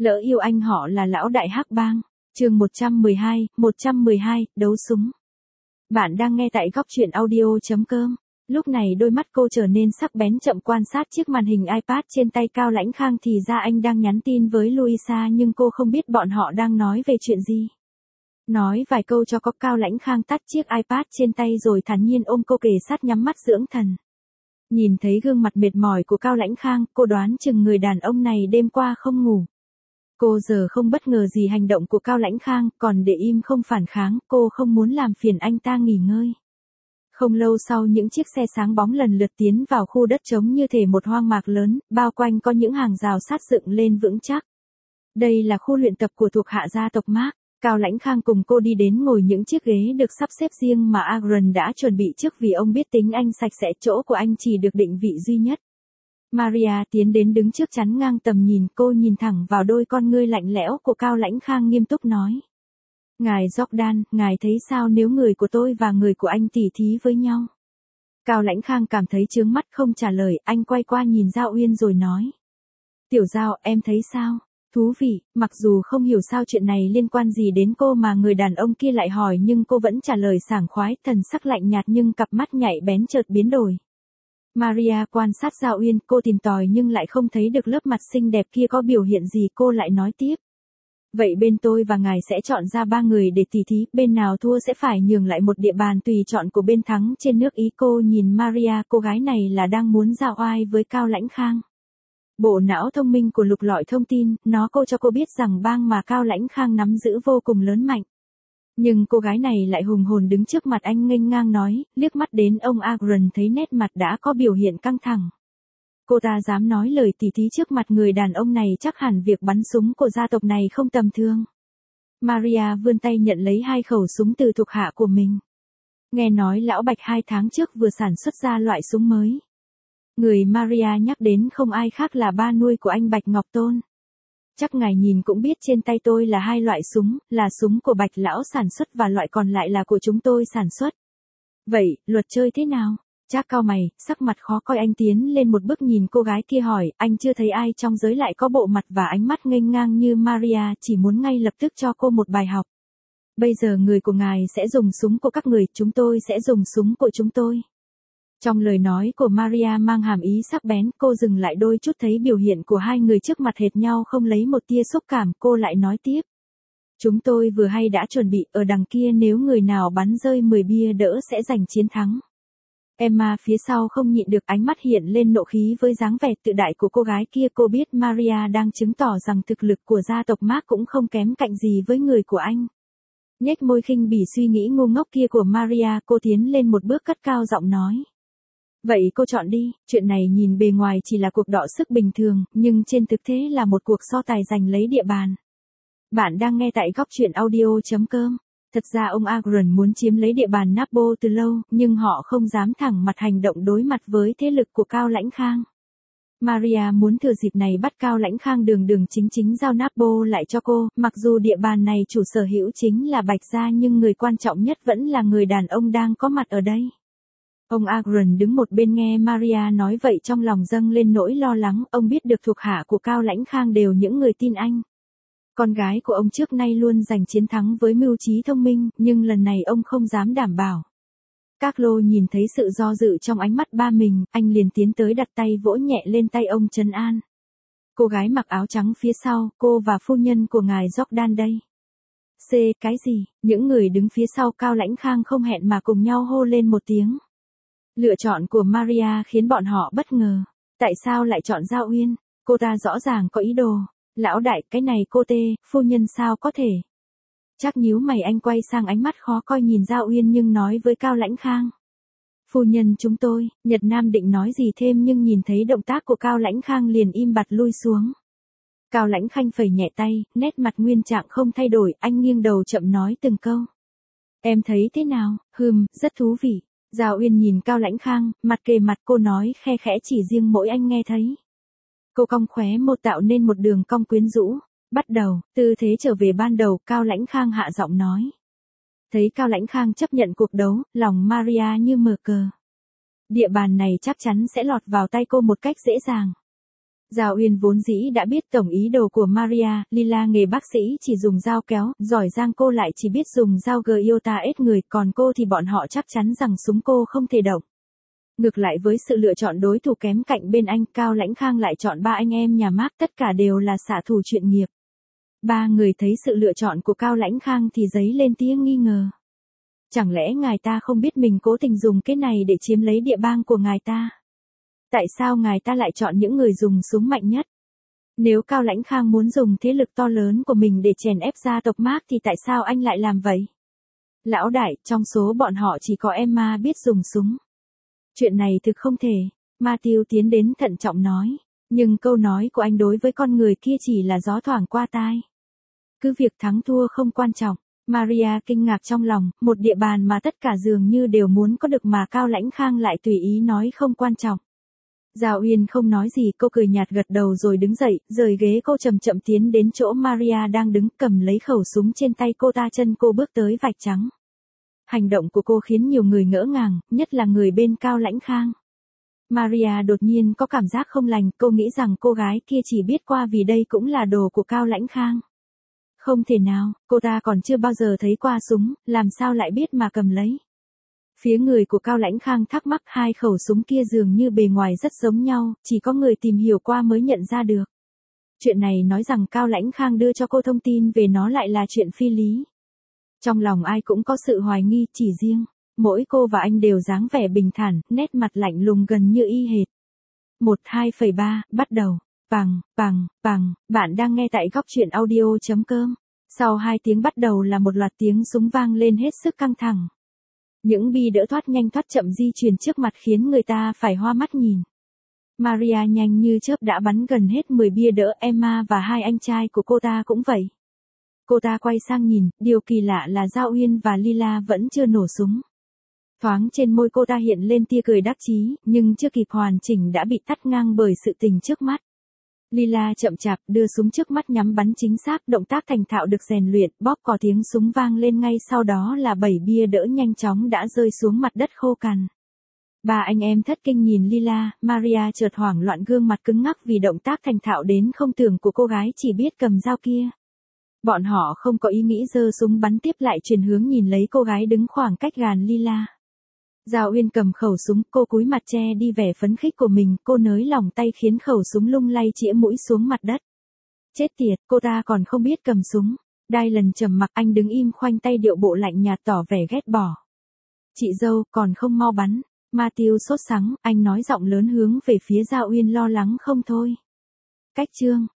Lỡ yêu anh họ là lão đại hắc bang. Chương 112, đấu súng. Bạn đang nghe tại góc truyện audio.com. Lúc này đôi mắt cô trở nên sắc bén chậm quan sát chiếc màn hình iPad trên tay Cao Lãnh Khang thì ra anh đang nhắn tin với Luisa nhưng cô không biết bọn họ đang nói về chuyện gì. Nói vài câu cho có Cao Lãnh Khang tắt chiếc iPad trên tay rồi thản nhiên ôm cô kề sát nhắm mắt dưỡng thần. Nhìn thấy gương mặt mệt mỏi của Cao Lãnh Khang, cô đoán chừng người đàn ông này đêm qua không ngủ. Cô giờ không bất ngờ gì hành động của Cao Lãnh Khang, còn để im không phản kháng, cô không muốn làm phiền anh ta nghỉ ngơi. Không lâu sau những chiếc xe sáng bóng lần lượt tiến vào khu đất trống như thể một hoang mạc lớn, bao quanh có những hàng rào sắt dựng lên vững chắc. Đây là khu luyện tập của thuộc hạ gia tộc Mark. Cao Lãnh Khang cùng cô đi đến ngồi những chiếc ghế được sắp xếp riêng mà Aaron đã chuẩn bị trước vì ông biết tính anh sạch sẽ, chỗ của anh chỉ được định vị duy nhất. Maria tiến đến đứng trước chắn ngang tầm nhìn, cô nhìn thẳng vào đôi con ngươi lạnh lẽo của Cao Lãnh Khang nghiêm túc nói. Ngài Jordan, ngài thấy sao nếu người của tôi và người của anh tỉ thí với nhau? Cao Lãnh Khang cảm thấy chướng mắt không trả lời, anh quay qua nhìn Giao Uyên rồi nói. Tiểu Giao, em thấy sao? Thú vị, mặc dù không hiểu sao chuyện này liên quan gì đến cô mà người đàn ông kia lại hỏi nhưng cô vẫn trả lời sảng khoái, thần sắc lạnh nhạt nhưng cặp mắt nhạy bén chợt biến đổi. Maria quan sát Giao Uyên, cô tìm tòi nhưng lại không thấy được lớp mặt xinh đẹp kia có biểu hiện gì, cô lại nói tiếp. Vậy bên tôi và ngài sẽ chọn ra 3 người để tỉ thí, bên nào thua sẽ phải nhường lại một địa bàn tùy chọn của bên thắng trên nước Ý. Cô nhìn Maria, cô gái này là đang muốn giao oai với Cao Lãnh Khang. Bộ não thông minh của lục lọi thông tin, nó cho cô biết rằng bang mà Cao Lãnh Khang nắm giữ vô cùng lớn mạnh. Nhưng cô gái này lại hùng hồn đứng trước mặt anh nghênh ngang nói, liếc mắt đến ông Aaron thấy nét mặt đã có biểu hiện căng thẳng. Cô ta dám nói lời tỉ thí trước mặt người đàn ông này, chắc hẳn việc bắn súng của gia tộc này không tầm thường. Maria vươn tay nhận lấy 2 khẩu súng từ thuộc hạ của mình. Nghe nói lão Bạch 2 tháng trước vừa sản xuất ra loại súng mới. Người Maria nhắc đến không ai khác là ba nuôi của anh Bạch Ngọc Tôn. Chắc ngài nhìn cũng biết trên tay tôi là 2 loại súng, là súng của Bạch lão sản xuất và loại còn lại là của chúng tôi sản xuất. Vậy, luật chơi thế nào? Trác cau mày, sắc mặt khó coi, anh tiến lên một bước nhìn cô gái kia hỏi, anh chưa thấy ai trong giới lại có bộ mặt và ánh mắt nghênh ngang như Maria, chỉ muốn ngay lập tức cho cô một bài học. Bây giờ người của ngài sẽ dùng súng của các người, chúng tôi sẽ dùng súng của chúng tôi. Trong lời nói của Maria mang hàm ý sắc bén, cô dừng lại đôi chút thấy biểu hiện của 2 người trước mặt hệt nhau không lấy một tia xúc cảm, cô lại nói tiếp. Chúng tôi vừa hay đã chuẩn bị, ở đằng kia nếu người nào bắn rơi 10 bia đỡ sẽ giành chiến thắng. Emma phía sau không nhịn được, ánh mắt hiện lên nộ khí với dáng vẻ tự đại của cô gái kia. Cô biết Maria đang chứng tỏ rằng thực lực của gia tộc Mark cũng không kém cạnh gì với người của anh. Nhếch môi khinh bỉ suy nghĩ ngu ngốc kia của Maria, cô tiến lên một bước cất cao giọng nói. Vậy cô chọn đi, chuyện này nhìn bề ngoài chỉ là cuộc đọ sức bình thường, nhưng trên thực tế là một cuộc so tài giành lấy địa bàn. Bạn đang nghe tại góc truyện audio.com. Thật ra ông Aaron muốn chiếm lấy địa bàn Napo từ lâu, nhưng họ không dám thẳng mặt hành động đối mặt với thế lực của Cao Lãnh Khang. Maria muốn thừa dịp này bắt Cao Lãnh Khang đường chính giao Napo lại cho cô, mặc dù địa bàn này chủ sở hữu chính là Bạch gia nhưng người quan trọng nhất vẫn là người đàn ông đang có mặt ở đây. Ông Aaron đứng một bên nghe Maria nói vậy trong lòng dâng lên nỗi lo lắng, ông biết được thuộc hạ của Cao Lãnh Khang đều những người tin anh. Con gái của ông trước nay luôn giành chiến thắng với mưu trí thông minh, nhưng lần này ông không dám đảm bảo. Carlo nhìn thấy sự do dự trong ánh mắt ba mình, anh liền tiến tới đặt tay vỗ nhẹ lên tay ông trấn an. Cô gái mặc áo trắng phía sau, cô và phu nhân của ngài Jordan đây. Cái gì? Những người đứng phía sau Cao Lãnh Khang không hẹn mà cùng nhau hô lên một tiếng. Lựa chọn của Maria khiến bọn họ bất ngờ. Tại sao lại chọn Giao Uyên? Cô ta rõ ràng có ý đồ. Lão đại, cái này cô phu nhân sao có thể? Chắc nhíu mày, anh quay sang ánh mắt khó coi nhìn Giao Uyên nhưng nói với Cao Lãnh Khang. Phu nhân chúng tôi, Nhật Nam định nói gì thêm nhưng nhìn thấy động tác của Cao Lãnh Khang liền im bặt lui xuống. Cao Lãnh Khang phẩy nhẹ tay, nét mặt nguyên trạng không thay đổi, anh nghiêng đầu chậm nói từng câu. Em thấy thế nào? Rất thú vị. Giao Uyên nhìn Cao Lãnh Khang, mặt kề mặt, cô nói khe khẽ chỉ riêng mỗi anh nghe thấy. Cô cong khóe môi tạo nên một đường cong quyến rũ. Bắt đầu, tư thế trở về ban đầu, Cao Lãnh Khang hạ giọng nói. Thấy Cao Lãnh Khang chấp nhận cuộc đấu, lòng Maria như mở cờ. Địa bàn này chắc chắn sẽ lọt vào tay cô một cách dễ dàng. Giao Uyên vốn dĩ đã biết tổng ý đồ của Maria, Lila nghề bác sĩ chỉ dùng dao kéo, giỏi giang cô lại chỉ biết dùng dao Gyota ết người, còn cô thì bọn họ chắc chắn rằng súng cô không thể động. Ngược lại với sự lựa chọn đối thủ kém cạnh bên anh, Cao Lãnh Khang lại chọn ba anh em nhà Mark, tất cả đều là xạ thủ chuyên nghiệp. Ba người thấy sự lựa chọn của Cao Lãnh Khang thì dấy lên tia nghi ngờ. Chẳng lẽ ngài ta không biết mình cố tình dùng cái này để chiếm lấy địa bang của ngài ta? Tại sao ngài ta lại chọn những người dùng súng mạnh nhất? Nếu Cao Lãnh Khang muốn dùng thế lực to lớn của mình để chèn ép gia tộc Mark thì tại sao anh lại làm vậy? Lão đại, trong số bọn họ chỉ có Emma biết dùng súng. Chuyện này thực không thể, Matthew tiến đến thận trọng nói. Nhưng câu nói của anh đối với con người kia chỉ là gió thoảng qua tai. Cứ việc thắng thua không quan trọng. Maria kinh ngạc trong lòng, một địa bàn mà tất cả dường như đều muốn có được mà Cao Lãnh Khang lại tùy ý nói không quan trọng. Giao Uyên không nói gì, cô cười nhạt gật đầu rồi đứng dậy, rời ghế cô chậm chậm tiến đến chỗ Maria đang đứng, cầm lấy khẩu súng trên tay cô ta, chân cô bước tới vạch trắng. Hành động của cô khiến nhiều người ngỡ ngàng, nhất là người bên Cao Lãnh Khang. Maria đột nhiên có cảm giác không lành, cô nghĩ rằng cô gái kia chỉ biết qua vì đây cũng là đồ của Cao Lãnh Khang. Không thể nào, cô ta còn chưa bao giờ thấy qua súng, làm sao lại biết mà cầm lấy. Phía người của Cao Lãnh Khang thắc mắc, hai khẩu súng kia dường như bề ngoài rất giống nhau, chỉ có người tìm hiểu qua mới nhận ra được. Chuyện này nói rằng Cao Lãnh Khang đưa cho cô thông tin về nó lại là chuyện phi lý. Trong lòng ai cũng có sự hoài nghi, chỉ riêng mỗi cô và anh đều dáng vẻ bình thản, nét mặt lạnh lùng gần như y hệt. 12,3, bắt đầu. Bạn đang nghe tại góc truyện audio.com. Sau 2 tiếng bắt đầu là một loạt tiếng súng vang lên hết sức căng thẳng. Những bi đỡ thoát nhanh thoát chậm di chuyển trước mặt khiến người ta phải hoa mắt nhìn. Maria nhanh như chớp đã bắn gần hết 10 bia đỡ, Emma và hai anh trai của cô ta cũng vậy. Cô ta quay sang nhìn, điều kỳ lạ là Giao Uyên và Lila vẫn chưa nổ súng. Thoáng trên môi cô ta hiện lên tia cười đắc chí, nhưng chưa kịp hoàn chỉnh đã bị tắt ngang bởi sự tình trước mắt. Lila chậm chạp đưa súng trước mắt nhắm bắn chính xác, động tác thành thạo được rèn luyện, bóp cò tiếng súng vang lên ngay sau đó là 7 bia đỡ nhanh chóng đã rơi xuống mặt đất khô cằn. Ba anh em thất kinh nhìn Lila, Maria chợt hoảng loạn, gương mặt cứng ngắc vì động tác thành thạo đến không tưởng của cô gái chỉ biết cầm dao kia. Bọn họ không có ý nghĩ giơ súng bắn tiếp, lại chuyển hướng nhìn lấy cô gái đứng khoảng cách gần Lila. Giao Uyên cầm khẩu súng, cô cúi mặt che đi vẻ phấn khích của mình, cô nới lỏng tay khiến khẩu súng lung lay chĩa mũi xuống mặt đất. Chết tiệt, cô ta còn không biết cầm súng. Dylan trầm mặc, anh đứng im khoanh tay, điệu bộ lạnh nhạt tỏ vẻ ghét bỏ. Chị dâu, còn không mau bắn. Matthew sốt sắng, anh nói giọng lớn hướng về phía Giao Uyên, lo lắng không thôi. Cách chương